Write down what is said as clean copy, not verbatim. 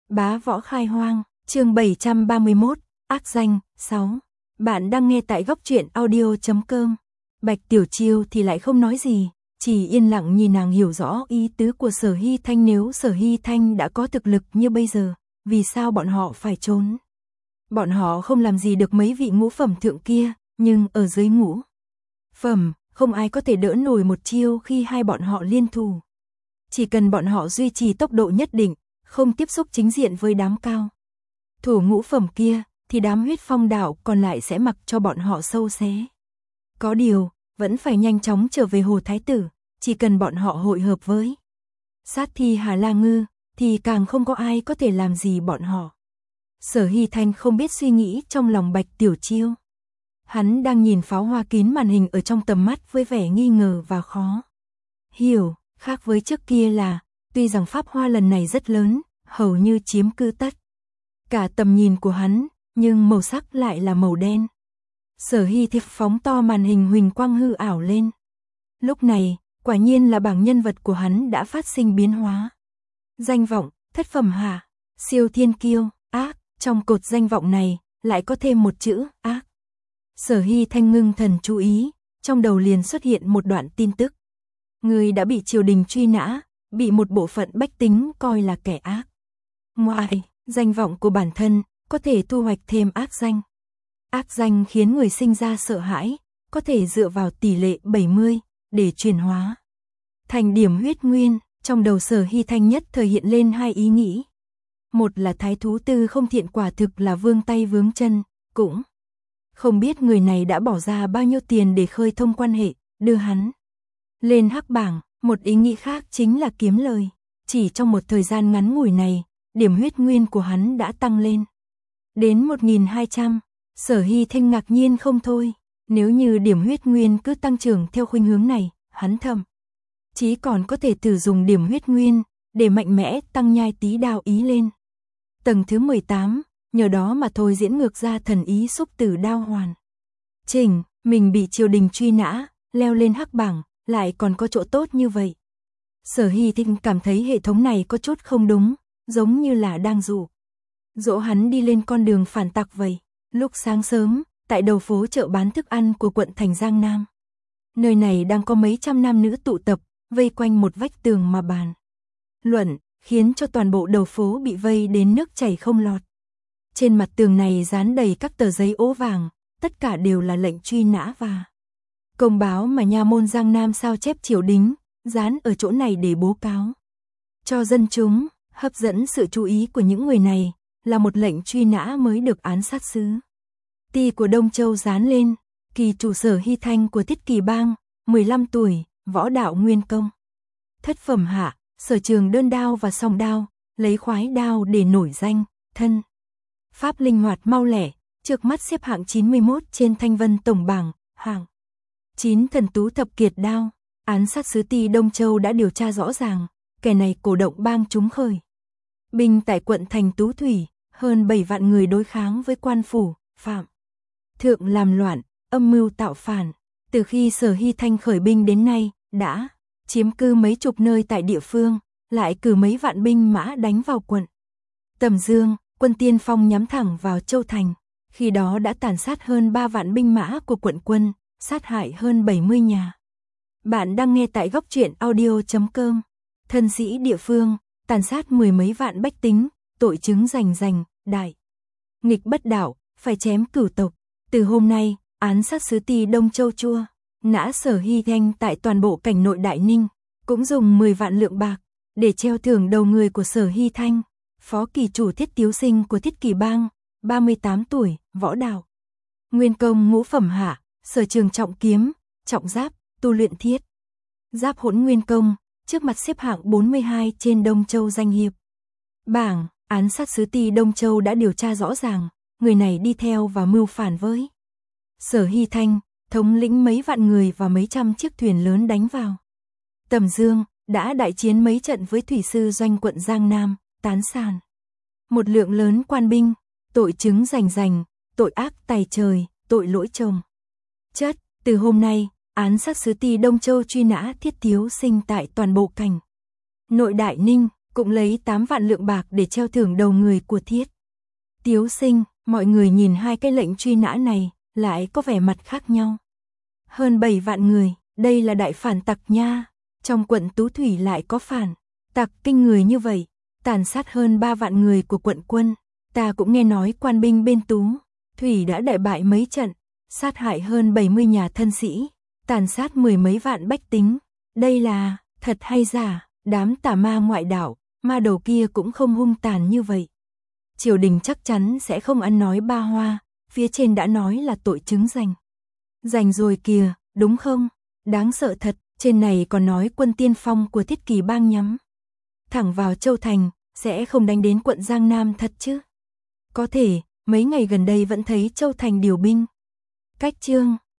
Bá võ khai hoang, chương 731, ác danh, 6. Bạn đang nghe tại góc truyện audio.com. Bạch Tiểu Chiêu thì lại không nói gì, chỉ yên lặng nhìn nàng hiểu rõ ý tứ của Sở Hy Thanh. Nếu Sở Hy Thanh đã có thực lực như bây giờ, vì sao bọn họ phải trốn? Bọn họ không làm gì được mấy vị ngũ phẩm thượng kia, nhưng ở dưới ngũ phẩm, không ai có thể đỡ nổi một chiêu khi hai bọn họ liên thủ. Chỉ cần bọn họ duy trì tốc độ nhất định, không tiếp xúc chính diện với đám cao thủ ngũ phẩm kia, thì đám huyết phong đạo còn lại sẽ mặc cho bọn họ sâu xé. Có điều, vẫn phải nhanh chóng trở về Hồ Thái Tử, chỉ cần bọn họ hội hợp với sát thi Hà La Ngư, thì càng không có ai có thể làm gì bọn họ. Sở Hy Thanh không biết suy nghĩ trong lòng Bạch Tiểu Chiêu. Hắn đang nhìn pháo hoa kín màn hình ở trong tầm mắt với vẻ nghi ngờ và khó hiểu. Khác với trước kia là, tuy rằng pháp hoa lần này rất lớn, hầu như chiếm cứ tất cả tầm nhìn của hắn, nhưng màu sắc lại là màu đen. Sở Hy Thanh phóng to màn hình huỳnh quang hư ảo lên. Lúc này, quả nhiên là bảng nhân vật của hắn đã phát sinh biến hóa. Danh vọng, thất phẩm hạ, siêu thiên kiêu, ác, trong cột danh vọng này, lại có thêm một chữ, ác. Sở Hy Thanh ngưng thần chú ý, trong đầu liền xuất hiện một đoạn tin tức. Người đã bị triều đình truy nã, bị một bộ phận bách tính coi là kẻ ác. Ngoài danh vọng của bản thân, có thể thu hoạch thêm ác danh. Ác danh khiến người sinh ra sợ hãi, có thể dựa vào tỷ lệ 70 để chuyển hóa thành điểm huyết nguyên. Trong đầu Sở Hy Thanh nhất thời hiện lên hai ý nghĩ. Một là thái thú Tư Không Thiện quả thực là vương tay vướng chân, cũng không biết người này đã bỏ ra bao nhiêu tiền để khơi thông quan hệ, đưa hắn lên hắc bảng. Một ý nghĩ khác chính là kiếm lời. Chỉ trong một thời gian ngắn ngủi này, điểm huyết nguyên của hắn đã tăng lên đến 1200. Sở Hy Thanh ngạc nhiên không thôi. Nếu như điểm huyết nguyên cứ tăng trưởng theo khuynh hướng này, hắn thậm chí còn có thể thử dùng điểm huyết nguyên để mạnh mẽ tăng nhai tí đao ý lên tầng thứ 18, nhờ đó mà thôi diễn ngược ra thần ý xúc tử đao hoàn chỉnh. Mình bị triều đình truy nã, leo lên hắc bảng, lại còn có chỗ tốt như vậy. Sở Hy Thanh cảm thấy hệ thống này có chút không đúng, giống như là đang dỗ hắn đi lên con đường phản tặc vậy. Lúc sáng sớm, tại đầu phố chợ bán thức ăn của quận thành Giang Nam, nơi này đang có mấy trăm nam nữ tụ tập, vây quanh một vách tường mà bàn luận, khiến cho toàn bộ đầu phố bị vây đến nước chảy không lọt. Trên mặt tường này dán đầy các tờ giấy ố vàng, tất cả đều là lệnh truy nã và công báo mà nha môn Giang Nam sao chép triều đình, dán ở chỗ này để bố cáo cho dân chúng. Hấp dẫn sự chú ý của những người này là một lệnh truy nã mới được án sát sứ Ti của Đông Châu dán lên. Kỳ chủ Sở Hy Thanh của Thiết Kỳ Bang, 15 tuổi, võ đạo nguyên công, thất phẩm hạ, sở trường đơn đao và song đao, lấy khoái đao để nổi danh, thân pháp linh hoạt mau lẻ, trước mắt xếp hạng 91 trên Thanh Vân tổng bảng, hạng 9 thần tú thập kiệt đao. Án sát sứ Ti Đông Châu đã điều tra rõ ràng, kẻ này cổ động bang chúng khởi binh tại quận thành Tú Thủy, hơn 7 vạn người đối kháng với quan phủ, phạm thượng làm loạn, âm mưu tạo phản. Từ khi Sở Hy Thanh khởi binh đến nay, đã chiếm cư mấy chục nơi tại địa phương, lại cử mấy vạn binh mã đánh vào quận Tầm Dương. Quân tiên phong nhắm thẳng vào Châu Thành, khi đó đã tàn sát hơn 3 vạn binh mã của quận quân, sát hại hơn 70 nhà. Bạn đang nghe tại góc truyện audio.com. Thân sĩ địa phương, tàn sát 10 mấy vạn bách tính, tội chứng rành, đại nghịch bất đạo, phải chém cửu tộc. Từ hôm nay, án sát sứ Ti Đông Châu chua nã Sở Hy Thanh tại toàn bộ cảnh nội Đại Ninh, cũng dùng 10 vạn lượng bạc để treo thưởng đầu người của Sở Hy Thanh. Phó kỳ chủ Thiết Tiếu Sinh của Thiết Kỳ Bang, 38 tuổi, võ đạo nguyên công ngũ phẩm hạ, sở trường trọng kiếm, trọng giáp, tu luyện thiết giáp hỗn nguyên công, trước mặt xếp hạng 42 trên Đông Châu danh hiệp bảng. Án sát sứ Ti Đông Châu đã điều tra rõ ràng, người này đi theo và mưu phản với Sở Hy Thanh, thống lĩnh mấy vạn người và mấy trăm chiếc thuyền lớn đánh vào Tầm Dương, đã đại chiến mấy trận với thủy sư doanh quận Giang Nam, tán sản một lượng lớn quan binh, tội chứng rành, tội ác tày trời, tội lỗi chồng chất. Từ hôm nay, án sát sứ Ti Đông Châu truy nã Thiết Tiếu Sinh tại toàn bộ cảnh nội Đại Ninh. cũng lấy 8 vạn lượng bạc để treo thưởng đầu người của Thiết Tiếu Sinh. Mọi người nhìn hai cái lệnh truy nã này, lại có vẻ mặt khác nhau. Hơn 7 vạn người, đây là đại phản tặc nha. Trong quận Tú Thủy lại có phản tặc kinh người như vậy, tàn sát hơn 3 vạn người của quận quân. Ta cũng nghe nói quan binh bên Tú Thủy đã đại bại mấy trận, sát hại hơn 70 nhà thân sĩ, tàn sát 10 mấy vạn bách tính. Đây là thật hay giả? Đám tà ma ngoại đạo, ma đầu kia cũng không hung tàn như vậy. Triều đình chắc chắn sẽ không ăn nói ba hoa, phía trên đã nói là tội chứng giành. Giành rồi kìa, đúng không? Đáng sợ thật, trên này còn nói quân tiên phong của Thiết Kỷ Bang nhắm thẳng vào Châu Thành, sẽ không đánh đến quận Giang Nam thật chứ? Có thể, mấy ngày gần đây vẫn thấy Châu Thành điều binh. Cách chương